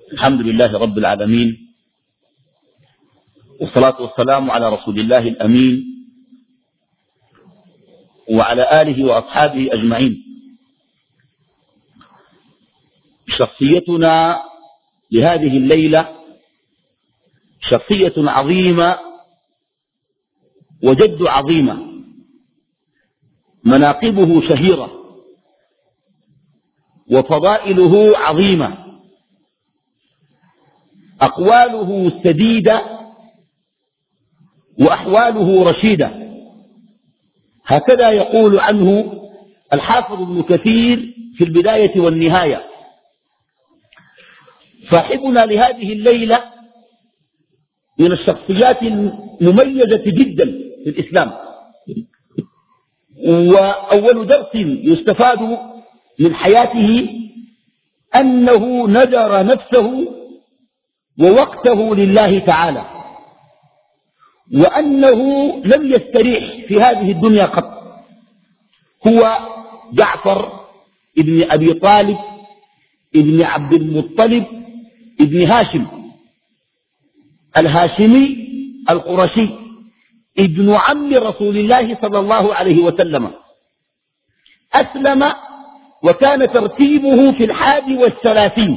الحمد لله رب العالمين، والصلاة والسلام على رسول الله الأمين وعلى آله وأصحابه أجمعين. شخصيتنا لهذه الليلة شخصية عظيمة وجد عظيمة، مناقبه شهيرة وفضائله عظيمة، أقواله سديدة وأحواله رشيدة. هكذا يقول عنه الحافظ ابن كثير في البداية والنهاية. صاحبنا لهذه الليلة من الشخصيات المميزة جدا في الإسلام، وأول درس يستفاد من حياته أنه نذر نفسه ووقته لله تعالى، وأنه لم يستريح في هذه الدنيا قط. هو جعفر ابن أبي طالب ابن عبد المطلب ابن هاشم الهاشمي القرشي، ابن عم رسول الله صلى الله عليه وسلم. أسلم وكان ترتيبه في 31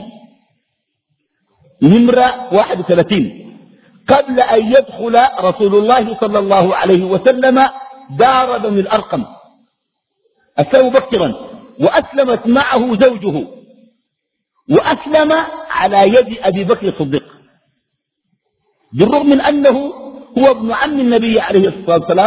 نمرة 31 قبل أن يدخل رسول الله صلى الله عليه وسلم دار بني الأرقم. أسلم مبكرا، وأسلمت معه زوجه، وأسلم على يد أبي بكر الصديق، بالرغم من أنه هو ابن عم النبي عليه الصلاة والسلام.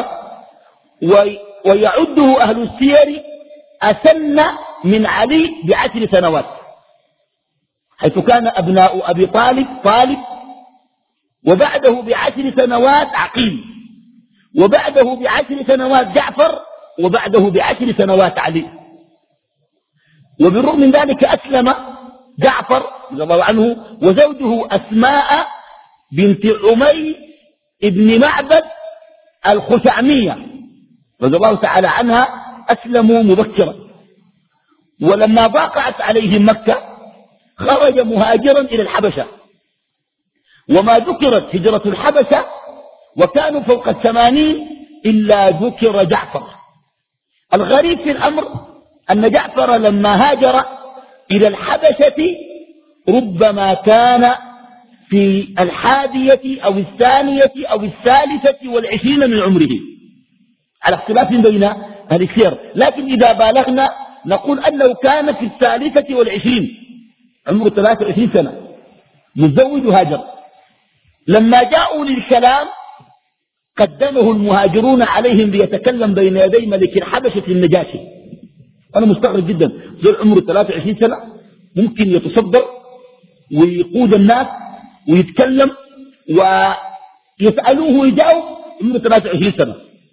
ويعده أهل السير أسن من علي ب10 سنوات، حيث كان أبناء أبي طالب، وبعده ب10 سنوات عقيل، وبعده ب10 سنوات جعفر، وبعده ب10 سنوات علي. وبالرغم من ذلك أسلم جعفر رضي الله عنه وزوجه أسماء بنت عمي ابن معبد الخثعمية رضي الله تعالى عنها، أسلموا مبكرا. ولما ضاقت عليهم مكة خرج مهاجرا إلى الحبشة، وما ذكرت هجرة الحبشة وكانوا فوق 80 إلا ذكر جعفر. الغريب في الأمر أن جعفر لما هاجر إلى الحبشة ربما كان في 1 أو 2 أو 23 من عمره، على اختلاف بين أهل السير، لكن إذا بالغنا نقول أنه كان في 23 عمره 23 سنة متزوج هاجر. لما جاءوا للكلام قدمه المهاجرون عليهم ليتكلم بين يدي ملك الحبشة النجاشي. أنا مستغرب جدا، ذو عمره 23 سنة ممكن يتصدر ويقود الناس ويتكلم ويسألوه ويجاوب عمره 23 سنة.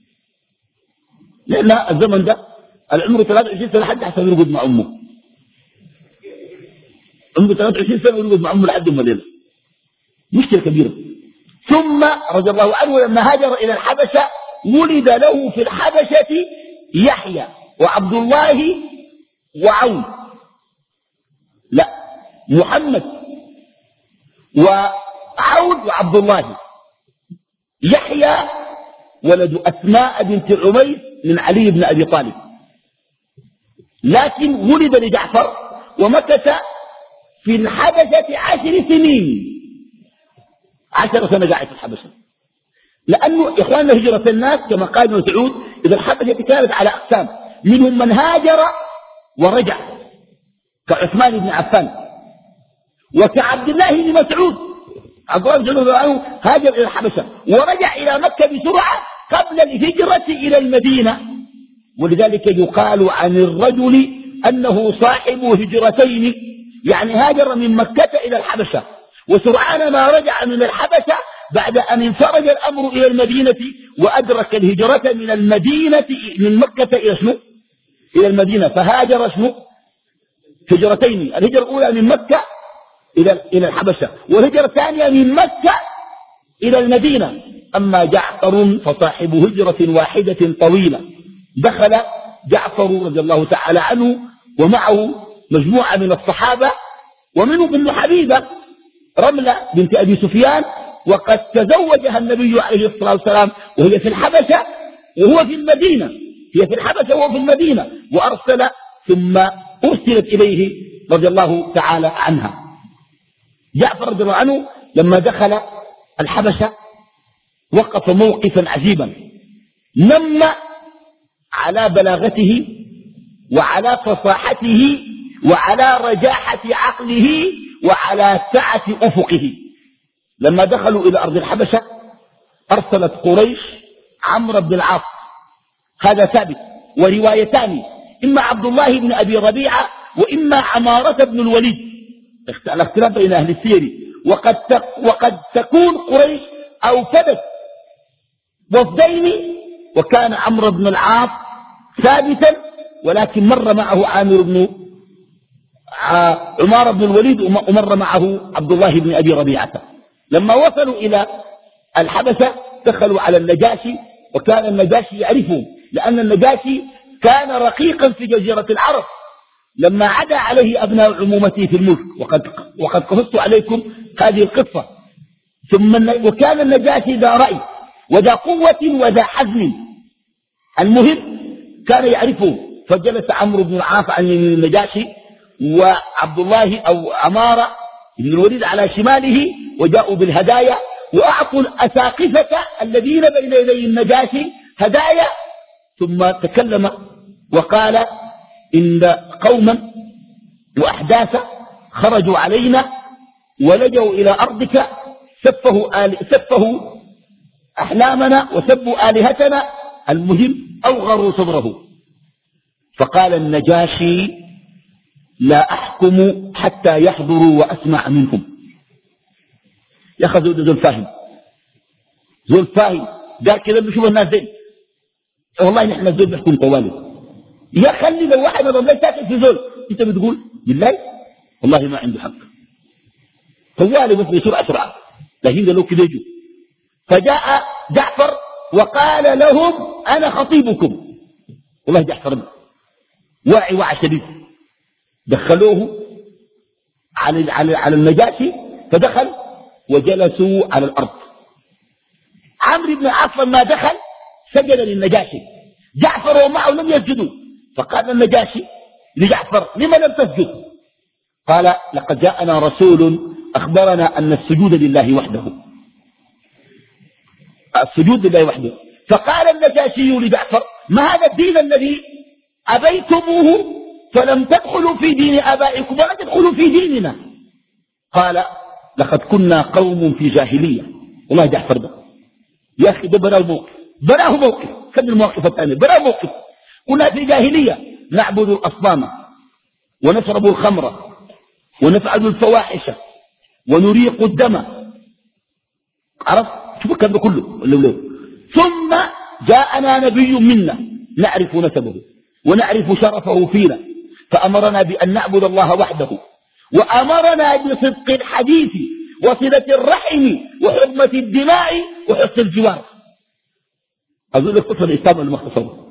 لأن الزمن ده العمر 23 سنة حتى حسن يرقد مع أمه، عمره 23 سنة يرقد مع أمه لحد ما ليلة، مشكلة كبيرة. ثم رضي الله عنه لما هاجر إلى الحبشة ولد له في الحبشة يحيى وعبد الله وعون، لا محمد وعون وعبد الله. يحيى ولد أسماء بنت عميس من علي بن أبي طالب، لكن ولد لجعفر ومكث في الحبشة 10 سنين، 10 سنة قاعد في الحبشة. لأنه إخواننا هجرة الناس كما قال ابن مسعود إذا الحبشة كانت على أقسام، منهم من هاجر ورجع كعثمان بن عفان، وكعبد الله بن مسعود عبد الله بن مسعود هاجر إلى الحبشة ورجع إلى مكة بسرعة قبل الهجرة إلى المدينة. ولذلك يقال عن الرجل أنه صاحب هجرتين، يعني هاجر من مكة إلى الحبشة وسرعان ما رجع من الحبشة بعد أن انفرج الأمر إلى المدينة وأدرك الهجرة من المدينة من مكة إلى شنو؟ إلى المدينة. فهاجر شنو؟ هجرتين، الهجرة الأولى من مكة إلى الحبشة، والهجرة الثانية من مكة إلى المدينة. أما جعفر فصاحب هجرة واحدة طويلة. دخل جعفر رضي الله تعالى عنه ومعه مجموعة من الصحابة، ومنهم ابن حبيبة رملة بنت أبي سفيان، وقد تزوجها النبي عليه الصلاة والسلام وهي في الحبشة وهو في المدينة، هي في الحبشة وهو في المدينة، وأرسل ثم أرسلت إليه رضي الله تعالى عنها. جعفر رضي الله عنه لما دخل الحبشة وقف موقفا عجيبا، نم على بلاغته وعلى فصاحته وعلى رجاحة عقله وعلى سعة أفقه. لما دخلوا إلى أرض الحبشة أرسلت قريش عمرو بن العاص، هذا ثابت، وروايتان، إما عبد الله بن أبي ربيعة وإما عمارة بن الوليد، الاختلاف بين أهل السير. وقد تكون قريش أوفدت وفدين، وكان عمرو بن العاص ثابتا، ولكن مر معه عمارة بن الوليد ومر معه عبد الله بن أبي ربيعة. لما وصلوا إلى الحبشة دخلوا على النجاشي، وكان النجاشي يعرفهم، لأن النجاشي كان رقيقا في جزيرة العرب لما عدا عليه أبناء عمومته في الملك، وقد قصصت عليكم هذه القصة. وكان النجاشي ذا رأي وذا قوة وذا حزم، المهم كان يعرفه. فجلس عمرو بن العاص عن يمين النجاشي، وعبد الله أو عمارة بن الوليد على شماله، وجاءوا بالهدايا وأعطوا الأساقفة الذين بين يدي النجاشي هدايا. ثم تكلم وقال إن قوما وأحداثا خرجوا علينا ولجوا إلى أرضك، سفهوا أحلامنا وسبوا آلهتنا، المهم أوغروا صدره. فقال النجاشي لا أحكم حتى يحضروا وأسمع منهم. يا أخي زول فاهم، زول فاهم، قال كذا بشوف الناس دي، والله نحن الزول بيحكم طوالي. يا خلي لو واحد والله ساكن في زول انت بتقول بالله والله ما عنده حق طوالي، بس بسرعة، لكن قالوا كده يجوا. فجاء جعفر وقال لهم أنا خطيبكم. والله جعفر واعي وعي شديد. دخلوه على النجاشي، فدخل وجلسوا على الأرض. عمرو بن العاص لما دخل سجد للنجاشي، جعفر ومعه لم يسجدوا. فقال النجاشي لجعفر لما لم تسجد؟ قال لقد جاءنا رسول أخبرنا أن السجود لله وحده، السجود لله وحده. فقال النجاشي لجعفر ما هذا الدين الذي أبيتموه فلم تدخلوا في دين آبائكم ولا تدخلوا في ديننا؟ قال لقد كنا قوم في جاهلية. والله جعفر ده يا أخي ده براه موقف خذ المواقف الثانية، براه موقف. كنا في جاهلية نعبد الأصنام ونشرب الخمر ونفعل الفواحش ونريق الدم، عرف شوف الكلام ده كله. ثم جاءنا نبي منا نعرف نسبه ونعرف شرفه فينا، فأمرنا بأن نعبد الله وحده، وأمرنا بصدق الحديث وصلة الرحم وحرمة الدماء وحسن الجوار. أقول لك قصة الإسلام المختصر،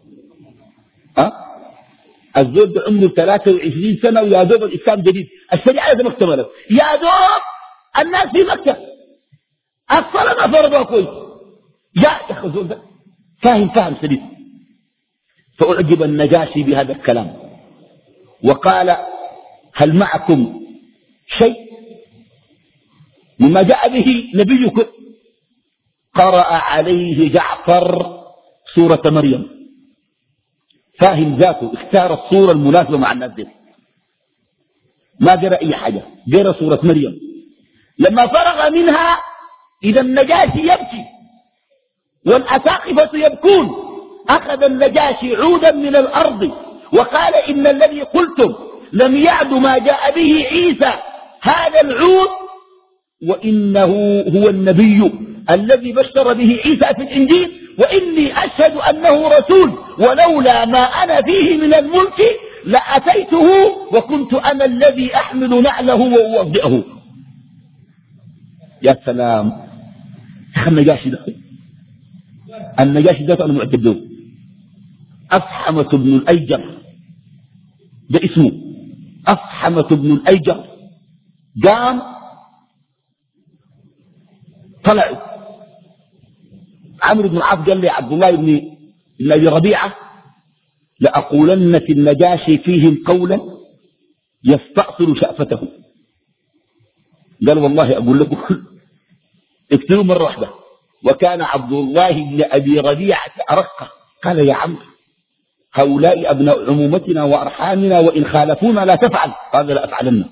الزول ده عمره 23 سنة ويا دوب الإسلام جديد، الشريعة لازم اكتملت، يا دوب الناس في مكة الصلاة ما فرضوها كويس. يا أخي الزول ده فاهم شديد. فأعجب النجاشي بهذا الكلام وقال هل معكم شيء مما جاء به نبيكم؟ قرأ عليه جعفر سورة مريم، فاهم ذاته، اختار الصورة المناسبة مع الناس دي، ما قرأ أي حاجة، قرأ سورة مريم. لما فرغ منها إذا النجاشي يبكي والأساقفة يبكون. أخذ النجاشي عودا من الأرض وقال إن الذي قلتم لم يعد ما جاء به عيسى هذا العود، وإنه هو النبي الذي بشر به عيسى في الإنجيل، وإني أشهد أنه رسول، ولولا ما أنا فيه من الملك لأتيته وكنت أنا الذي أحمل نعله وأوضئه. يا سلام. النجاشي ده أنا معتبره أفحمة بن الأيجر، ده اسمه أفحمة بن الأيجر. قام طلعوا. عمرو بن العاص قال لي عبد الله بن أبي ربيعة لأقولن في النجاشي فيهم قولا يستأصل شأفته. قال والله أقول لكم اكتبوا مرة واحدة. وكان عبد الله بن أبي ربيعة أرقه. قال يا عمرو هؤلاء أبناء عمومتنا وأرحامنا وإن خالفونا لا تفعل. قال لا أفعلن.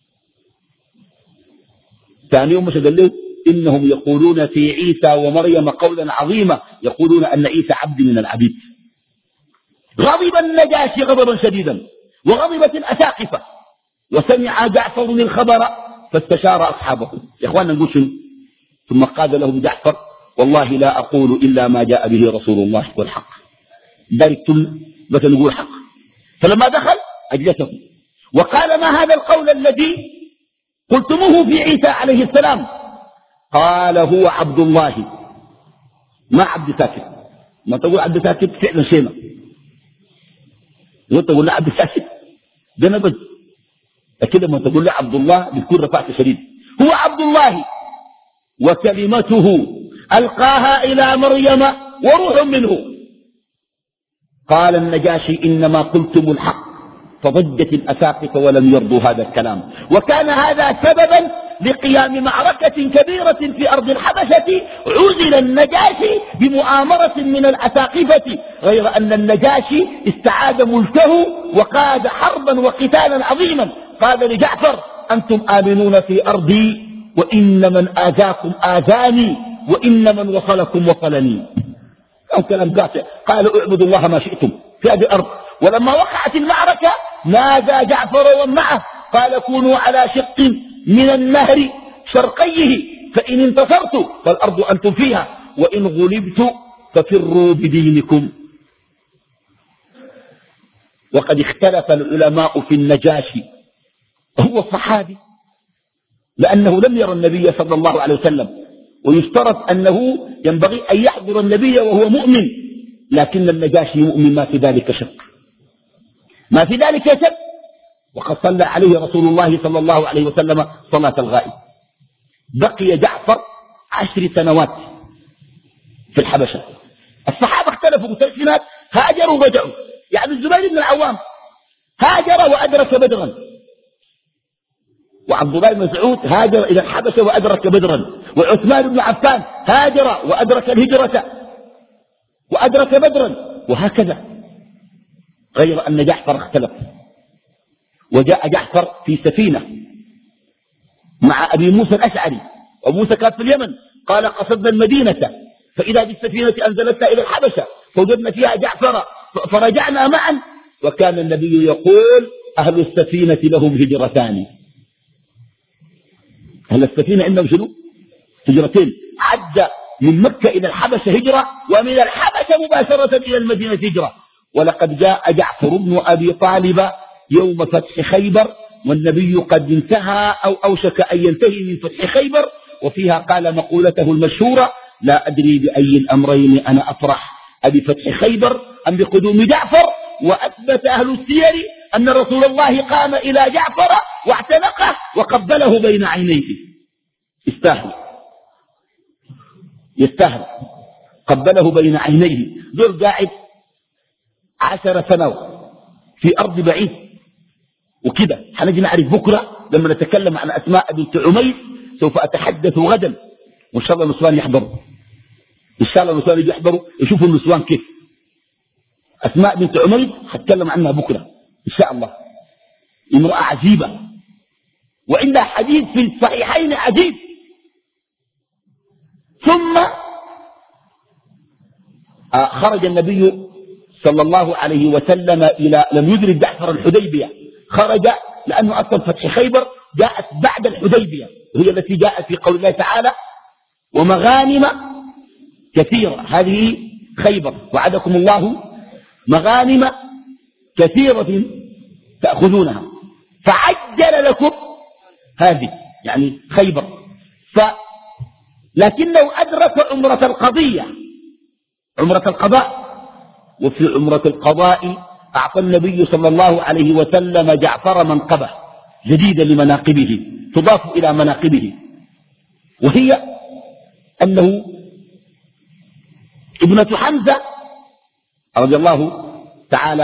ثاني يوم قال له إنهم يقولون في عيسى ومريم قولا عظيما، يقولون أن عيسى عبد من العبيد. غضب النجاشي غضبا شديدا وغضبت الأساقفة، وسمع جعفر الخبر فاستشار أصحابه. يا إخواننا نقول شنو؟ ثم قال لهم جعفر والله لا أقول إلا ما جاء به رسول الله والحق. داركتم بس نقول حق. فلما دخل أجلسه وقال ما هذا القول الذي قلتموه في عيسى عليه السلام؟ قال هو عبد الله ما عبد ساكت. ما تقول عبد ساكت فعلا شينا، وانت تقول له عبد ساكت ده نبذ. لكن لما تقول له عبد الله بتكون رفعت شديد. هو عبد الله وكلمته ألقاها إلى مريم وروح منه. قال النجاشي إنما قلتم الحق، فضجت الأساقفة ولم يرضوا هذا الكلام. وكان هذا سببا لقيام معركة كبيرة في أرض الحبشة عُزل النجاشي بمؤامرة من الأساقفة، غير أن النجاشي استعاد ملكه وقاد حربا وقتالا عظيما. قال لجعفر أنتم آمنون في أرضي وإن من آذاكم آذاني وإن من وصلكم وصلني. أو كلام قاطع. قالوا اعبدوا الله ما شئتم في هذه الأرض. ولما وقعت المعركة نادى جعفر ومعه قال كونوا على شق من النهر شرقيه فإن انتصرت فالأرض أنتم فيها وإن غلبت ففروا بدينكم. وقد اختلف العلماء في النجاشي هو الصحابي لأنه لم يرى النبي صلى الله عليه وسلم، ويشترط أنه ينبغي أن يحضر النبي وهو مؤمن، لكن النجاشي مؤمن ما في ذلك شك، ما في ذلك شك. وقد صلى عليه رسول الله صلى الله عليه وسلم صلاة الغائب. بقي جعفر 10 سنوات في الحبشة. الصحابة اختلفوا مختلفات، هاجروا ورجعوا. يعني الزبير بن العوام هاجر وأدرك بدرا، وعبد الله بن مسعود هاجر إلى الحبشة وأدرك بدرا، وعثمان بن عفان هاجر وأدرك الهجرة وأدرك بدرا، وهكذا. غير أن جعفر اختلف. وجاء جعفر في سفينة مع أبي موسى الأشعري، وموسى كان في اليمن. قال قصدنا المدينة فإذا بالسفينة أنزلتنا إلى الحبشة فوجدنا فيها جعفر فرجعنا معا. وكان النبي يقول أهل السفينة لهم هجرتان. أهل السفينة عندهم شنو؟ هجرتين. عد من مكة إلى الحبشة هجرة، ومن الحبشة مباشرة إلى المدينة هجرة. ولقد جاء جعفر بن أبي طالب يوم فتح خيبر، والنبي قد انتهى أو أوشك أن ينتهي من فتح خيبر، وفيها قال مقولته المشهورة لا أدري بأي الأمرين أنا أفرح، أبفتح خيبر أم بقدوم جعفر. وأثبت أهل السير أن رسول الله قام إلى جعفر واعتنقه وقبله بين عينيه. يستاهل قبله بين عينيه. ذو قاعد 10 سنوات في أرض بعيد. وكده حنجي نعرف بكرة لما نتكلم عن أسماء بنت عميس. سوف أتحدث غدا، وإن شاء الله النسوان يحضروا، إن شاء الله النسوان يحضروا يشوفوا النسوان كيف. أسماء بنت عميس هتكلم عنها بكرة إن شاء الله. امرأة عجيبة وعندها حديث في الصحيحين عجيب. ثم خرج النبي صلى الله عليه وسلم إلى، لم يدرك جعفر الحديبية، خرج لأنه أصلا فتح خيبر جاءت بعد الحديبية، وهي التي جاءت في قول الله تعالى ومغانم كثيرة. هذه خيبر وعدكم الله مغانم كثيرة تأخذونها فعجل لكم هذه يعني خيبر. لكنه أدرك عمرة القضية، عمرة القضاء. وفي عمرة القضاء أعطى النبي صلى الله عليه وسلم جعفر منقبة جديدة لمناقبه تضاف إلى مناقبه، وهي أنه ابنة حمزة رضي الله تعالى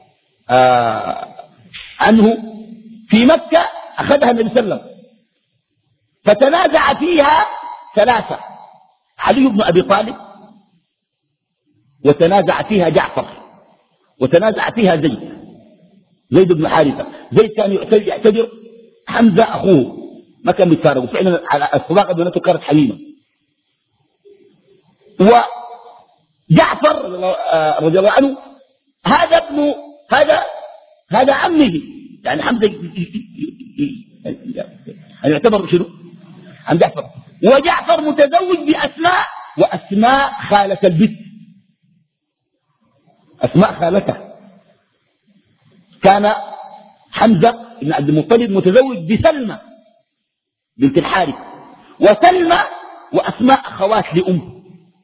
عنه في مكة أخذها النبي صلى الله عليه وسلم، فتنازع فيها ثلاثة: علي بن أبي طالب، وتنازع فيها جعفر، وتنازع فيها زيد بن حارثة. زيد كان يعتبر حمزة أخوه، ما كان بيتفارقوا فعلا على الصداقة بينته كانت حميمة. وجعفر رضي الله عنه هذا ابن هذا عمه، يعني حمزة يعتبر شنو عن جعفر. وجعفر متزوج بأسماء، وأسماء خالة البت، أسماء خالته. كان حمزة بن عبد المطلب متزوج بسلمى بنت الحارث، وسلمى وأسماء أخوات لأم،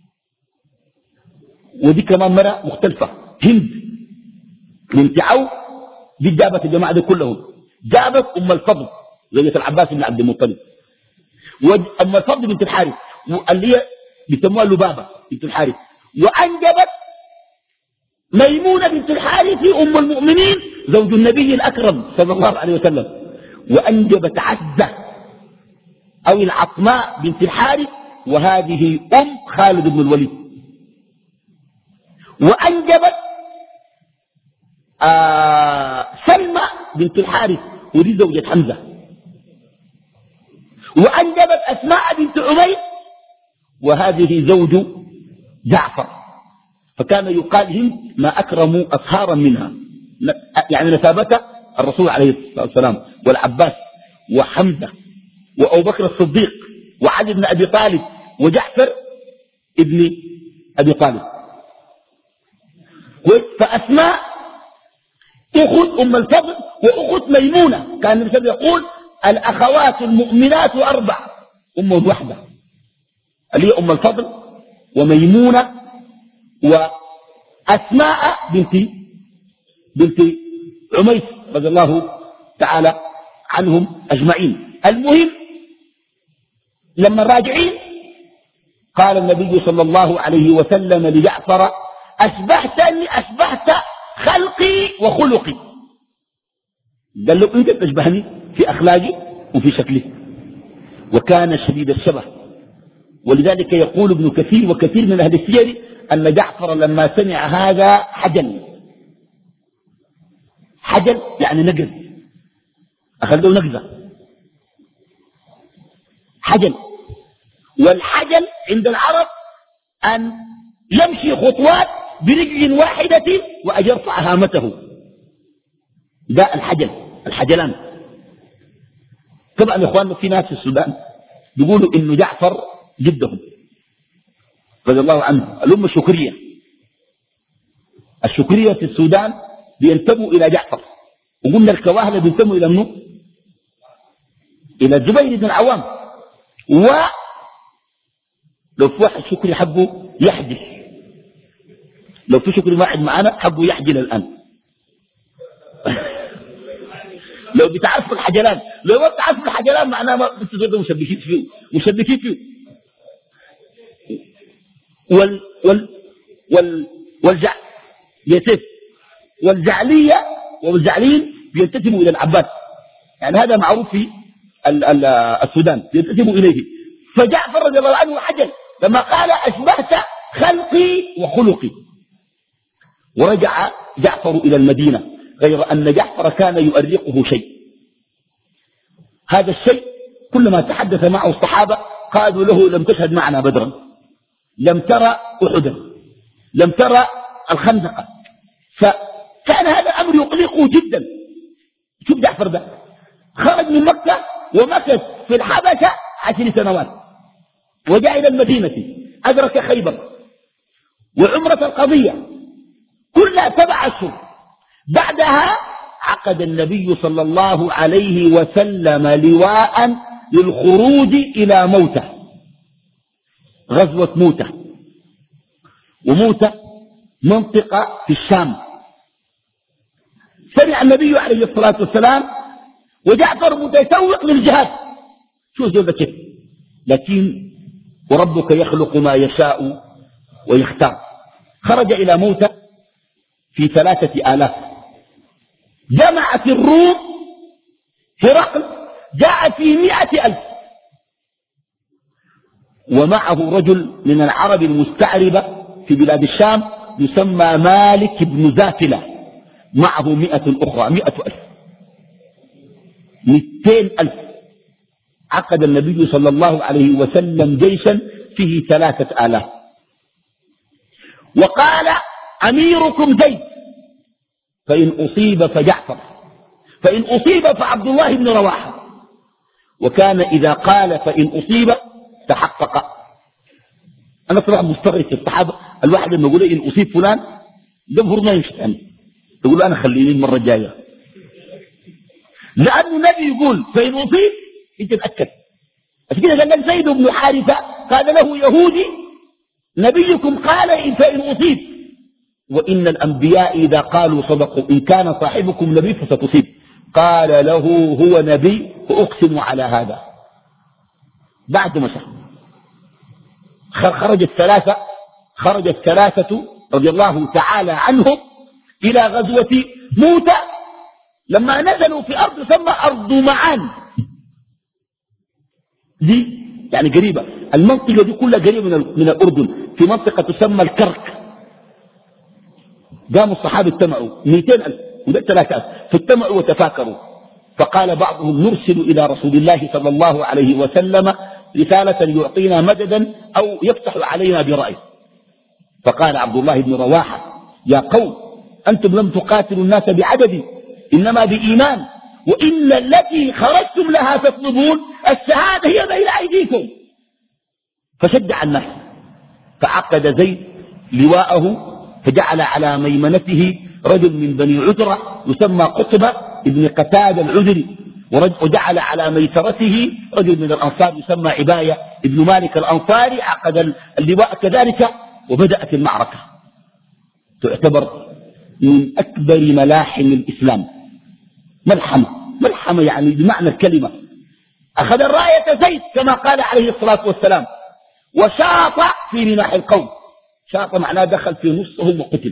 ودي كمان مرة مختلفة. هند بنت عوف دي جابت الجماعة دي كلهم، جابت أم الفضل زوجة العباس بن عبد المطلب، وأم الفضل بنت الحارث اللي هي بيسموها لبابة بنت الحارث، وأنجبت ميمونة بنت الحارث أم المؤمنين زوج النبي الأكرم صلى الله عليه وسلم، وأنجبت عزة أو العصماء بنت الحارث، وهذه أم خالد بن الوليد، وأنجبت سلمى بنت الحارث ودي زوجة حمزة، وأنجبت أسماء بنت عمير وهذه زوج جعفر. فكان يقال هند ما أكرموا أصهارا منها، يعني نسابته الرسول عليه الصلاة والسلام والعباس وحمزة وأبو بكر الصديق وعلي بن أبي طالب وجعفر ابن أبي طالب. فأسماء أخت أم الفضل وأخت ميمونة، كان النبي يقول الأخوات المؤمنات 4، أم واحدة اللي هي أم الفضل وميمونة وأسماء بنت عميس رضي الله تعالى عنهم أجمعين. المهم لما راجعين قال النبي صلى الله عليه وسلم لجعفر: أشبهت خلقي وخلقي. قال له أنت تشبهني في أخلاقي وفي شكلي، وكان شديد الشبه. ولذلك يقول ابن كثير وكثير من أهل السير أن جعفر لما سمع هذا حجل يعني نقز، أخذ له نقزة حجل. والحجل عند العرب أن يمشي خطوات برجل واحدة وأجرفع هامته، ده الحجلان. طبعا يا إخواننا في ناس في السودان بيقولوا إنه جعفر جدهم رضي الله عنه الأمة الشكرية في السودان بينتموا إلى جعفر، وقلنا الكواهلة بينتموا إلى منه إلى الزبير بن العوام. ولو في واحد شكري حبه يحجل، لو في شكري واحد معنا حبه يحجل الآن لو بتعرفوا الحجلان، لو ما بتعرفوا الحجلان معناه ما بتزودوا مشبكين فيه. والجعلية والجعلين بينتسبوا إلى العباس، يعني هذا معروف في السودان ينتسبوا إليه. فجعفر رضي الله عنه حجل لما قال أشبهت خلقي وخلقي. ورجع جعفر إلى المدينة، غير أن جعفر كان يؤرقه شيء. هذا الشيء كلما تحدث معه الصحابة قالوا له: لم تشهد معنا بدرا، لم ترى أحدا، لم ترى الخندق. فكان هذا الأمر يقلقه جدا. شوف جعفر ده خرج من مكة ومكث في الحبشة 10 سنوات، وجاء إلى المدينة، أدرك خيبر وعمرة القضية كلها 7 أشهر. بعدها عقد النبي صلى الله عليه وسلم لواء للخروج إلى موتة، غزوة موتة. وموتة منطقة في الشام. سمع النبي عليه الصلاة والسلام وجعفر متسوق للجهاد. شو زول ده كيف؟ لكن وربك يخلق ما يشاء ويختار. خرج إلى موتى في 3000. جمعت الروم، هرقل جاء في 100,000، ومعه رجل من العرب المستعربة في بلاد الشام يسمى مالك بن زافلة، معه 100 أخرى، 100,000، 200,000. عقد النبي صلى الله عليه وسلم جيشا فيه 3000، وقال أميركم زيد، فإن أصيب فجعفر، فإن أصيب فعبد الله بن رواحة. وكان إذا قال فإن أصيب تحقق. أنا طبعا مستغرب في الصحابة، الواحد لما يقول إن أصيب فلان ده المفروض ما يمشي عنه، يقول أنا خليني المرة الجاية، لأنه النبي يقول فإن أصيب أنت تتأكد. عشان كده قال لك زيد بن حارثة قال له يهودي نبيكم قال فإن أصيب، وإن الأنبياء إذا قالوا صدقوا، إن كان صاحبكم نبي فستصيب. قال له هو نبي وأقسم على هذا. بعد ما خرج الثلاثة رضي الله تعالى عنهم إلى غزوة موتى. لما نزلوا في أرض تسمى أرض معان، دي يعني قريبة، المنطقة دي كلها قريبة من الأردن، في منطقة تسمى الكرك. قاموا الصحابة اجتمعوا 200,000 وده 3,000، فاجتمعوا وتفاكروا، فقال بعضهم نرسل إلى رسول الله صلى الله عليه وسلم رسالة يعطينا مددا أو يفتح علينا برأيه. فقال عبد الله بن رواحة يا قوم أنتم لم تقاتلوا الناس بعدد، إنما بإيمان، وإن التي خرجتم لها تطلبون الشهادة هي بين أيديكم. فشجع الناس، فعقد زيد لواءه، فجعل على ميمنته رجل من بني عذرة يسمى قطبة ابن قتادة العذري، وجعل على ميسرته رجل من الأنصار يسمى عباية ابن مالك الأنصاري، عقد اللواء كذلك، وبدأت المعركة. تعتبر من أكبر ملاحم الإسلام، ملحمة يعني بمعنى الكلمة. أخذ الراية زيد كما قال عليه الصلاة والسلام، وشاط في رماح القوم. شاط معناه دخل في نصهم وقتل.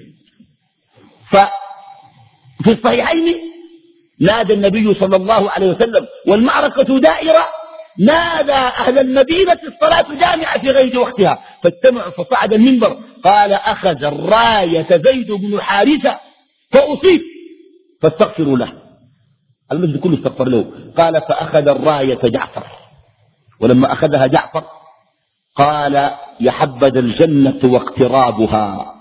ففي الصحيحين نادى النبي صلى الله عليه وسلم والمعركة دائرة، نادى أهل المدينة الصلاة جامعة في غير وقتها، فاجتمعوا فصعد المنبر قال أخذ الراية زيد بن حارثة فأصيب فاستغفروا له. المسجد كله استغفر له. قال فأخذ الراية جعفر، ولما أخذها جعفر قال يحبذ الجنة واقترابها،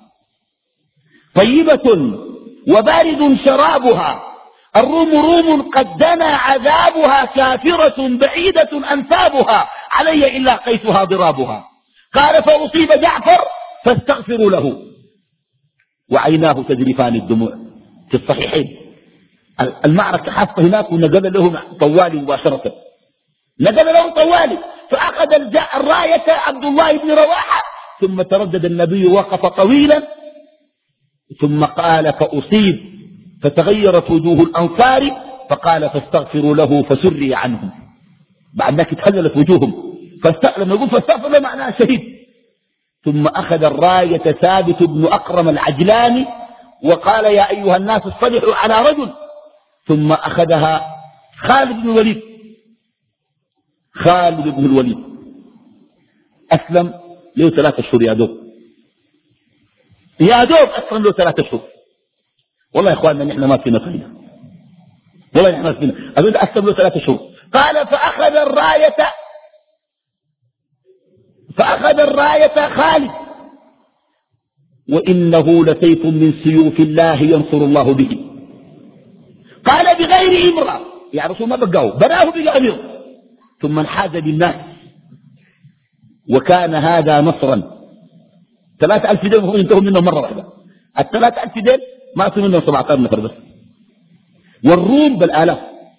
طيبة وبارد شرابها، الروم روم قد دنا عذابها، كافرة بعيدة أنسابها، علي إلا قيسها ضرابها. قال فأصيب جعفر فاستغفروا له، وعيناه تذرفان الدموع. في الصحيحين المعركة حافة هناك، ونقل لهم طوالي مباشرة، نقل لهم طوالي، فأخذ الراية عبد الله بن رواحة، ثم تردد النبي وقف طويلا، ثم قال فأصيب، فتغيرت وجوه الأنصار، فقال فاستغفروا له فسري عنهم. بعد ذلك تحللت وجوههم، لما يقول فاستغفر له معناه شهيد. ثم أخذ الراية ثابت بن أقرم العجلاني وقال يا أيها الناس اصطلحوا على رجل. ثم أخذها خالد بن الوليد. خالد بن الوليد أسلم له 3 أشهر يا دوب، أسلم له 3 أشهر. والله يا إخواننا نحن ما فينا فايدة، والله نحن ما فينا. أقول أسلم له 3 أشهر. قال فأخذ الراية خالد، وإنه لسيف من سيوف الله ينصر الله به. قال بغير إمرأة، يا رسول ما بقاه، بناه بأمير، ثم انحاز بالناس، وكان هذا نصرا. 3,000 دين هم ينتهوا منهم مرة واحدة، 3,000 دين ما أصل منهم 17 نفر بس، والروم بالآلاف.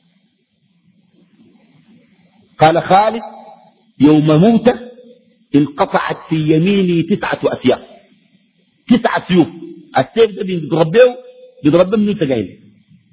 قال خالد يوم موته انقطعت في يميني 9 أسياف، 9 سيوف. السيف ده بيضربه من تجاهل،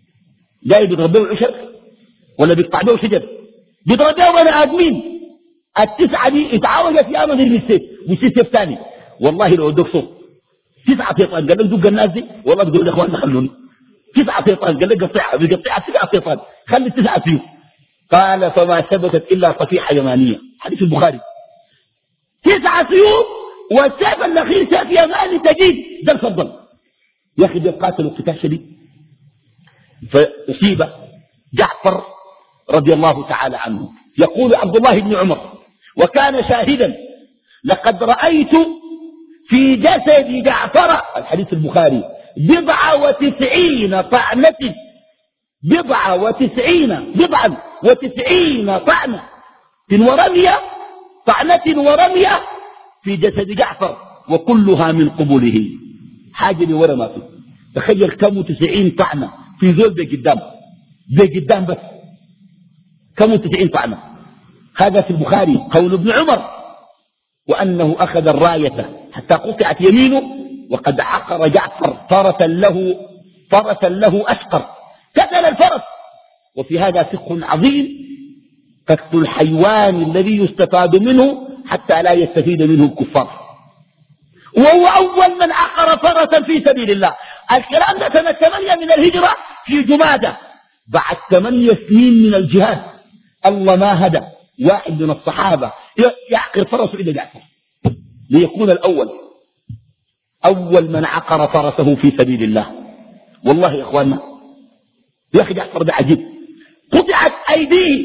جاي بيضربه عشر ولا بيقطع به شجر، بيضربه بني آدمين. التسعة دي اتعوجت يا من المسيت وسيت ثاني. والله لو ادوك صوت 9 شيطان قال لك دق الناس دي، والله تقول يا اخوان خلوني. 9 شيطان قال لك قطعها بيقطعها 9 شيطان، خلي 9 فيه. قال فما ثبتت الا صفيحه يمانيه، حديث البخاري. 9 سيوف والسيف الاخير سيف يماني تجيب ده الفضل. يا اخي ده قاتلوا قتال شديد. فاصيب جعفر رضي الله تعالى عنه. يقول عبد الله بن عمر وكان شاهدا: لقد رأيت في جسد جعفر، الحديث البخاري، 99 طعنة، 99 طعنة ورمية في جسد جعفر، وكلها من قبله. حاجة لورا ما فيه. تخيل كم 90 طعنة في زول بقدام بس، كم 90 طعنة. هذا في البخاري قول ابن عمر. وأنه أخذ الراية حتى قطعت يمينه، وقد عقر جعفر فرسا له أشقر، قتل الفرس. وفي هذا فقه عظيم: قتل الحيوان الذي يستفاد منه حتى لا يستفيد منه الكفار. وهو أول من عقر فرسا في سبيل الله. الكلام ده سنة 8 من الهجرة في جمادة، بعد 8 سنين من الجهاد. الله ما هدى واحد من الصحابة يعقر فرسه إلا جعفر، ليكون أول من عقر فرسه في سبيل الله. والله يا إخواننا، يا أخي جعفر ده عجيب. قطعت أيديه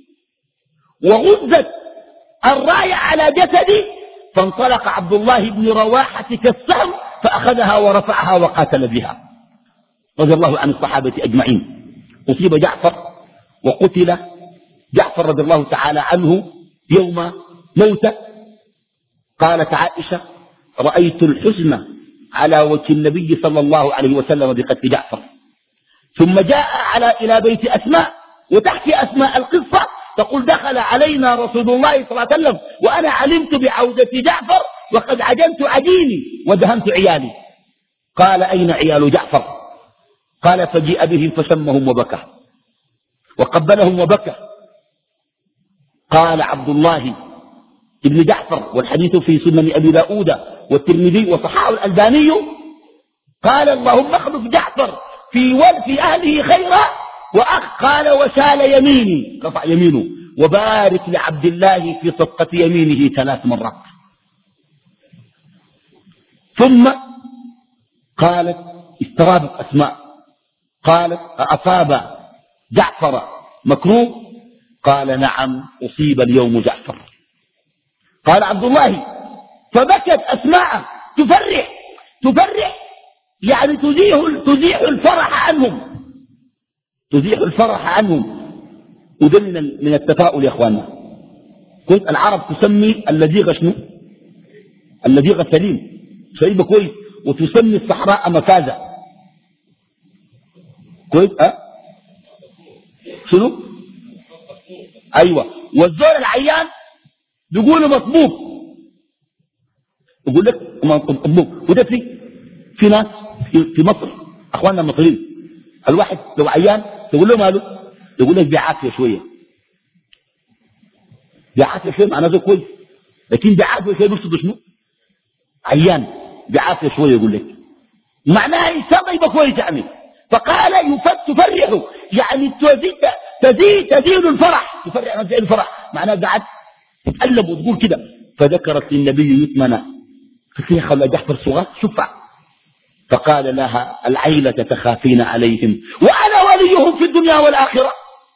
وغزت الراية على جسده، فانطلق عبد الله بن رواحة كالسهم فأخذها ورفعها وقاتل بها، رضي الله عن الصحابة أجمعين. أصيب جعفر وقتل جعفر رضي الله تعالى عنه يوم موته. قالت عائشة: رأيت الحزن على وجه النبي صلى الله عليه وسلم بقتل جعفر. ثم جاء إلى بيت أسماء، وتحكي أسماء القصة، تقول: دخل علينا رسول الله صلى الله عليه وسلم وأنا علمت بعودة جعفر وقد عجنت عجيني ودهنت عيالي. قال: أين عيال جعفر؟ قال: فجيء بهم فشمهم وبكى وقبلهم وبكى. قال عبد الله ابن جعفر، والحديث في سنن أبي داود والترمذي وصححه الألباني، قال: اللهم اخلف جعفر في أهله خيرا. قال: وشال يميني، رفع يمينه، وبارك لعبد الله في صفقة يمينه 3 مرات. ثم قالت: استرابت أسماء، قالت: أصاب جعفر مكروه؟ قال: نعم، أصيب اليوم جعفر. قال عبد الله: فبكت أسماء تفرح، يعني تزيح الفرح عنهم. وده من التفاؤل يا اخواننا. كويس، العرب تسمي اللذيغ شنو؟ اللذيغ سليم، شريبه كويس، وتسمي الصحراء مفازة. كويس، شنو؟ ايوه. والزول العيان بيقولوا مطبوب، يقول لك مطبوب. وده في ناس في مصر، اخواننا المصريين، الواحد لو عيان تقول له ماله، يقول لك بعافيه شويه. بعافيه شويه معناه كويس، لكن بعافيه شويه بيقصد شنو؟ عيان بعافيه شويه، يقول لك معناها ان شاء الله يبقى كويس يعني. فقال: تفرح، يعني تزيد الفرح، تفرح تزيد الفرح، معناه قاعد تتقلب وتقول كده. فذكرت للنبي يتمنى، فيها خلى جعفر صغار شفع. فقال لها: العيلة تخافين عليهم وأنا وليهم في الدنيا والآخرة.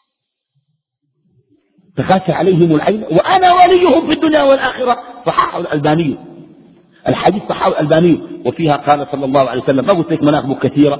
تخافي عليهم العيلة وأنا وليهم في الدنيا والآخرة. صححه الألباني، الحديث صححه الألباني. وفيها قال صلى الله عليه وسلم، ما قلت لك مناقب كثيرة: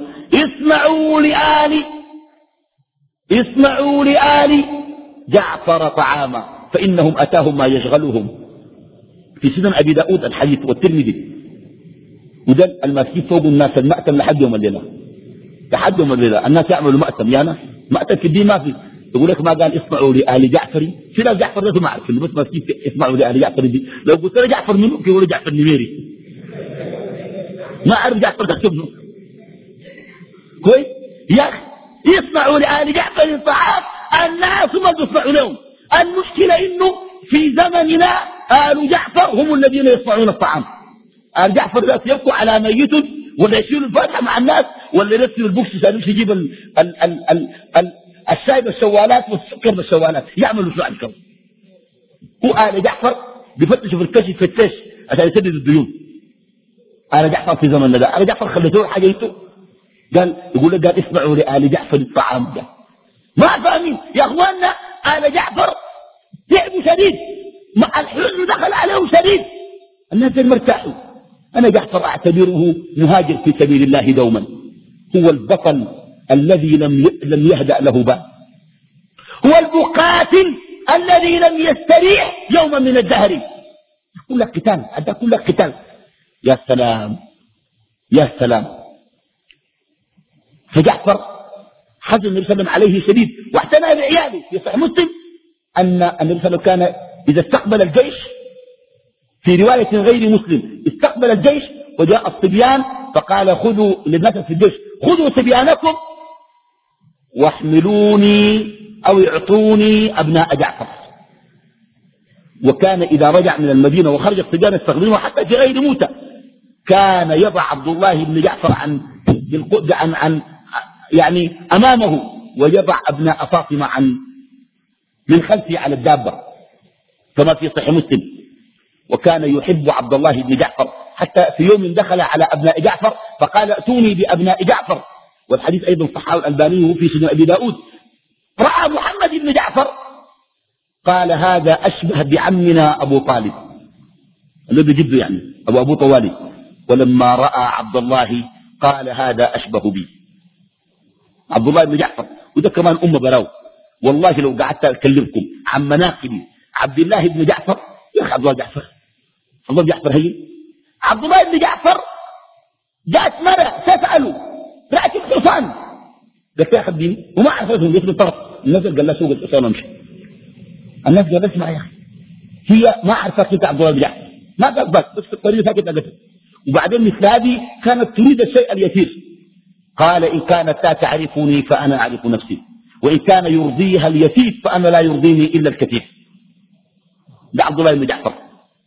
اسمعوا لآل جعفر طعاما فإنهم أتاهم ما يشغلهم. في سنن أبي داود الحديث والترمذي. وده المسجد فوق الناس المأتم لحد يوم الليلة، لحد يوم الليلة الناس يعملوا مأتم. يا ناس مأتم في الدين ما في. يقول لك ما قال اسمعوا لآل جعفر، في ناس جعفر ده ما أعرف، بس مسجد اسمعوا لآل جعفر دي. لو قلت له جعفر منه يقول جعفر نميري، ما أعرف جعفر ده شنو. كويس يا أخي، يسمعوا لآل جعفر طعام الناس ما بيسمعوا لهم. المشكلة إنه في زمننا آل جعفر هم الذين يصنعون الطعام. آل جعفر ذات يبقوا على ميت ولا يشيلوا الفاتحة مع الناس ولا يرسلوا البوكس عشان يمشي يجيب الشاي بالشوالات والسكر بالشوالات. يعملوا شو عن كم. هو آل جعفر بيفتشوا في الكشف في التش عشان يسدد الديون. آل جعفر في زمننا ده آل جعفر خليتوه حاجة انتو قال يقول لك قال اسمعوا لآل جعفر الطعام ده. ما فاهمين يا اخواننا. آل جعفر تعبوا شديد مع الحزن دخل عليه شديد. الناس مرتاحوا. أنا جعفر أعتبره مهاجر في سبيل الله دوما. هو البطل الذي لم يهدأ له بال. هو المقاتل الذي لم يستريح يوما من الدهر. كل قتال هذا كل قتال. يا سلام يا سلام. فجعفر حزن النبي صلى الله عليه وسلم عليه شديد واعتنى بعياله. في صحيح مسلم أن النبي صلى الله عليه وسلم كان إذا استقبل الجيش في رواية غير مسلم استقبل الجيش وجاء الصبيان فقال خذوا للناس في الجيش خذوا صبيانكم واحملوني أو اعطوني أبناء جعفر. وكان إذا رجع من المدينة وخرج الصبيان يستخدموه حتى في غير موتى كان يضع عبد الله بن جعفر عن يعني أمامه ويضع أبناء فاطمة من خلفه على الدابة كما في صحيح مسلم. وكان يحب عبد الله بن جعفر حتى في يوم دخل على أبناء جعفر فقال ائتوني بأبناء جعفر. والحديث أيضا صححه الألباني في سنن أبي داود. رأى محمد بن جعفر قال هذا أشبه بعمنا أبو طالب الذي جده يعني أبو طوالب. ولما رأى عبد الله قال هذا أشبه بي. عبد الله بن جعفر وده كمان أم براو. والله لو قعدت أكلمكم عن مناقب عبد الله بن جعفر يا أخي عبد الله بن جعفر هي عبد الله بن جعفر جاءت مرة تسأله راكب حصان قلت يا أخي اديني وما عرفتهم جيت بالطرف النزل قال لا سوق الحصان وامشي. الناس قال اسمع يا أخي هي ما عرفت انت عبد الله بن جعفر ما قصدك بس في الطريق ساكت قالت. وبعدين مثل هذه كانت تريد الشيء اليسير. قال إن كانت لا تعرفني فأنا أعرف نفسي وإن كان يرضيها اليسير فأنا لا يرضيني إلا الكثير. ده عبد الله بن جعفر.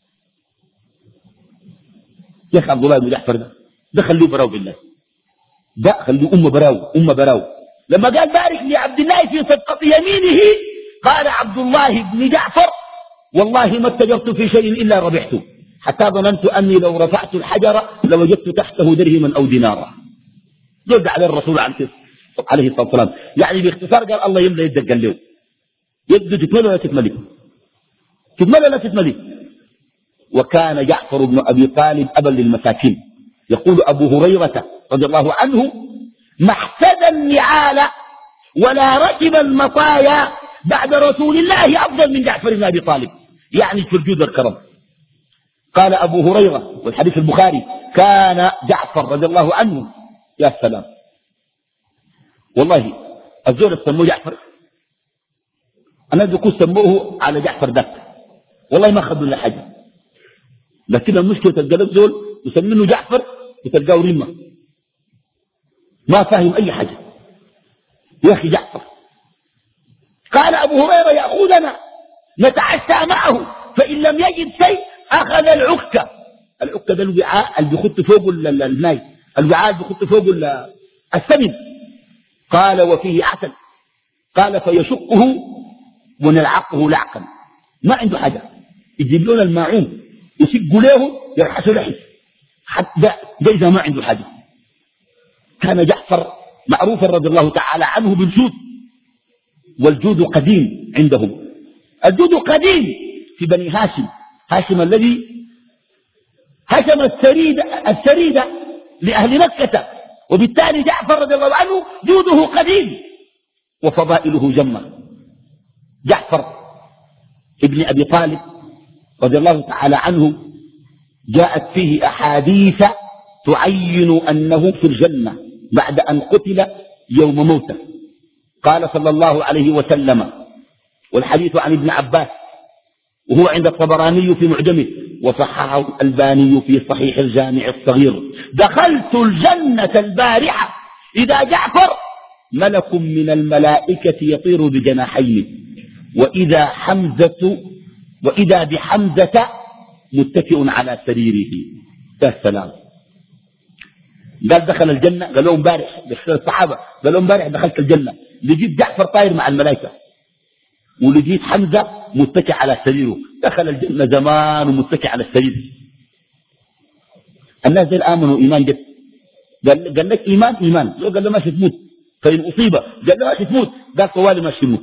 يا أخي عبد الله بن جعفر ده خلوه براو بالله. ده خلوه أم براو. لما قال بارك لعبد الله في صدقة يمينه قال عبد الله بن جعفر والله ما اتجرت في شيء إلا ربحته حتى ظننت أني لو رفعت الحجر لوجدت تحته درهما أو دينارا. رد على الرسول عليه الصلاة والسلام يعني باختصار قال الله يملى يدك قال له يده تتملى ولا تتملي تتملى ولا تتملي. وكان جعفر بن أبي طالب أبا للمساكين. يقول أبو هريرة رضي الله عنه ما احتدى النعال ولا ركب المطايا بعد رسول الله أفضل من جعفر بن أبي طالب يعني في الجود والكرم. قال أبو هريرة والحديث البخاري كان جعفر رضي الله عنه يا سلام والله الزول سموه جعفر أنا ذكو سموه على جعفر ذاك والله ما أخذوا له حاجة. لكن المشكلة تلقى زول يسمونه جعفر وتلقاه رمة ما فاهم أي حاجة. يا أخي جعفر قال أبو هريرة يأخذنا نتعشى معه فإن لم يجد شيء أخذ العكة. العكة ده الوعاء اللي بيخط فوق الناي الوعاء اللي بيخط فوق السمن. قال وفيه عسل قال فيشقه ونلعقه لعقا ما عنده حاجة يجيب لنا الماعون يشق له يرحسه لحس حتى إذا ما عنده حاجة. كان جعفر معروفا رضي الله تعالى عنه بالجود والجود قديم عندهم. الجود قديم في بني هاشم الذي هشم السريدة لأهل مكة وبالتالي جعفر رضي الله عنه جوده قديم وفضائله جمة. جعفر ابن أبي طالب رضي الله تعالى عنه جاءت فيه أحاديث تعين أنه في الجنة بعد أن قتل يوم موته. قال صلى الله عليه وسلم والحديث عن ابن عباس وهو عند الطبراني في معجمه وصححه الألباني في صحيح الجامع الصغير دخلت الجنة البارحة إذا جعفر ملك من الملائكة يطير بجناحين وإذا حمزة وإذا بحمزة متكئ على سريره. يا سلام. قال دخل الجنة، قال لهم امبارح الصحابة، قال لهم امبارح دخلت الجنة لقيت جعفر طاير مع الملائكة ولقيت حمزة متكئ على سريره. دخل الجنة زمان ومتكئ على السرير. الناس دي آمنوا إيمان جد. قال لك إيمان لو قال له ماشي تموت فإن أصيب قال له ماشي تموت، قال طوالي ماشي تموت.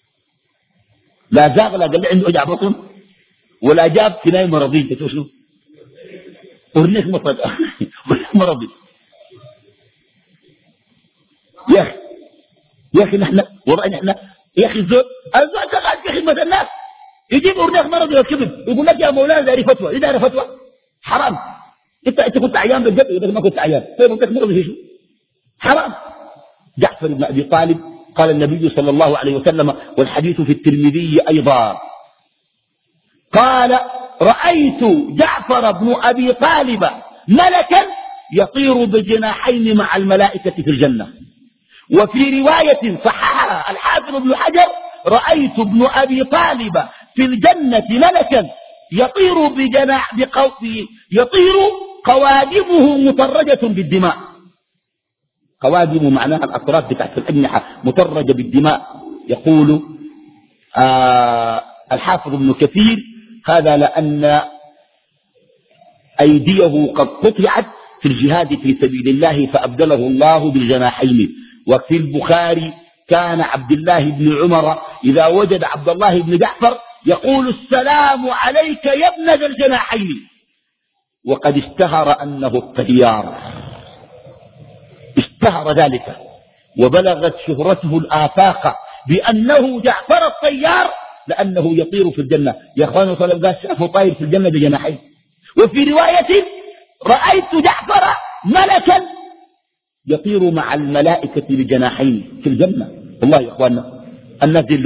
لا زاغ، لا قال لي عنده وجع بطن، ولا جاب كناية مرضي. قلت له شنو؟ ورنيك مطلق مرضي. يا أخي نحن والله نحن يا أخي الزول قاعد في خدمة الناس يجيب ورنيك مرضي والكبد يقول لك يا مولانا داري فتوى. إيه داري فتوى؟ حرام. انت كنت عيان بالجبل يقول ما كنت عيان، طيب انت مرضي شو؟ حرام. جعفر بن ابي طالب قال النبي صلى الله عليه وسلم، والحديث في الترمذي ايضا، قال رأيت جعفر بن ابي طالب ملكا يطير بجناحين مع الملائكة في الجنة. وفي رواية صححها الحافظ ابن حجر، رأيت ابن ابي طالب في الجنة ملكا يطير يطير قوادمه مطرجة بالدماء. قوادم معناها الأطراف بتاعت الأجنحة مطرجة بالدماء. يقول الحافظ ابن كثير هذا لأن أيديه قد قطعت في الجهاد في سبيل الله فأبدله الله بالجناحين. وفي البخاري كان عبد الله بن عمر إذا وجد عبد الله بن جعفر يقول السلام عليك يا ابن ذا الجناحين. وقد اشتهر أنه الطيار، اشتهر ذلك وبلغت شهرته الآفاق بأنه جعفر الطيار لأنه يطير في الجنة. يا أخواني طلب قال شافه طاير في الجنة بجناحين. وفي رواية رأيت جعفر ملكا يطير مع الملائكة بجناحين في الجنة. والله يا أخواننا الناس دي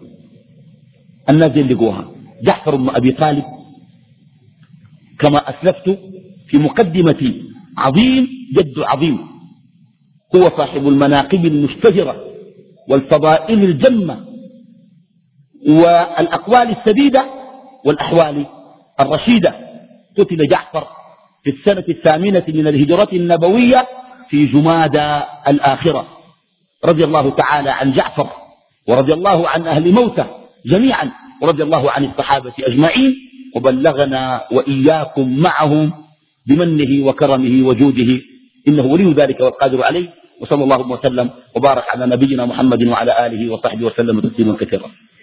اللي لقوها. جعفر بن أبي طالب كما أسلفت في مقدمتي عظيم جد عظيم، هو صاحب المناقب المشتهرة والفضائل الجمة والأقوال السديدة والأحوال الرشيدة. قتل جعفر في السنة 8 من الهجرة النبوية في جمادى الآخرة. رضي الله تعالى عن جعفر ورضي الله عن أهل موته جميعا ورضي الله عن الصحابة أجمعين، وبلغنا وإياكم معهم بمنه وكرمه وجوده، إنه ولي ذلك والقادر عليه. وصلى الله وسلم وبارك على نبينا محمد وعلى آله وصحبه وسلم تسليما كثيرا.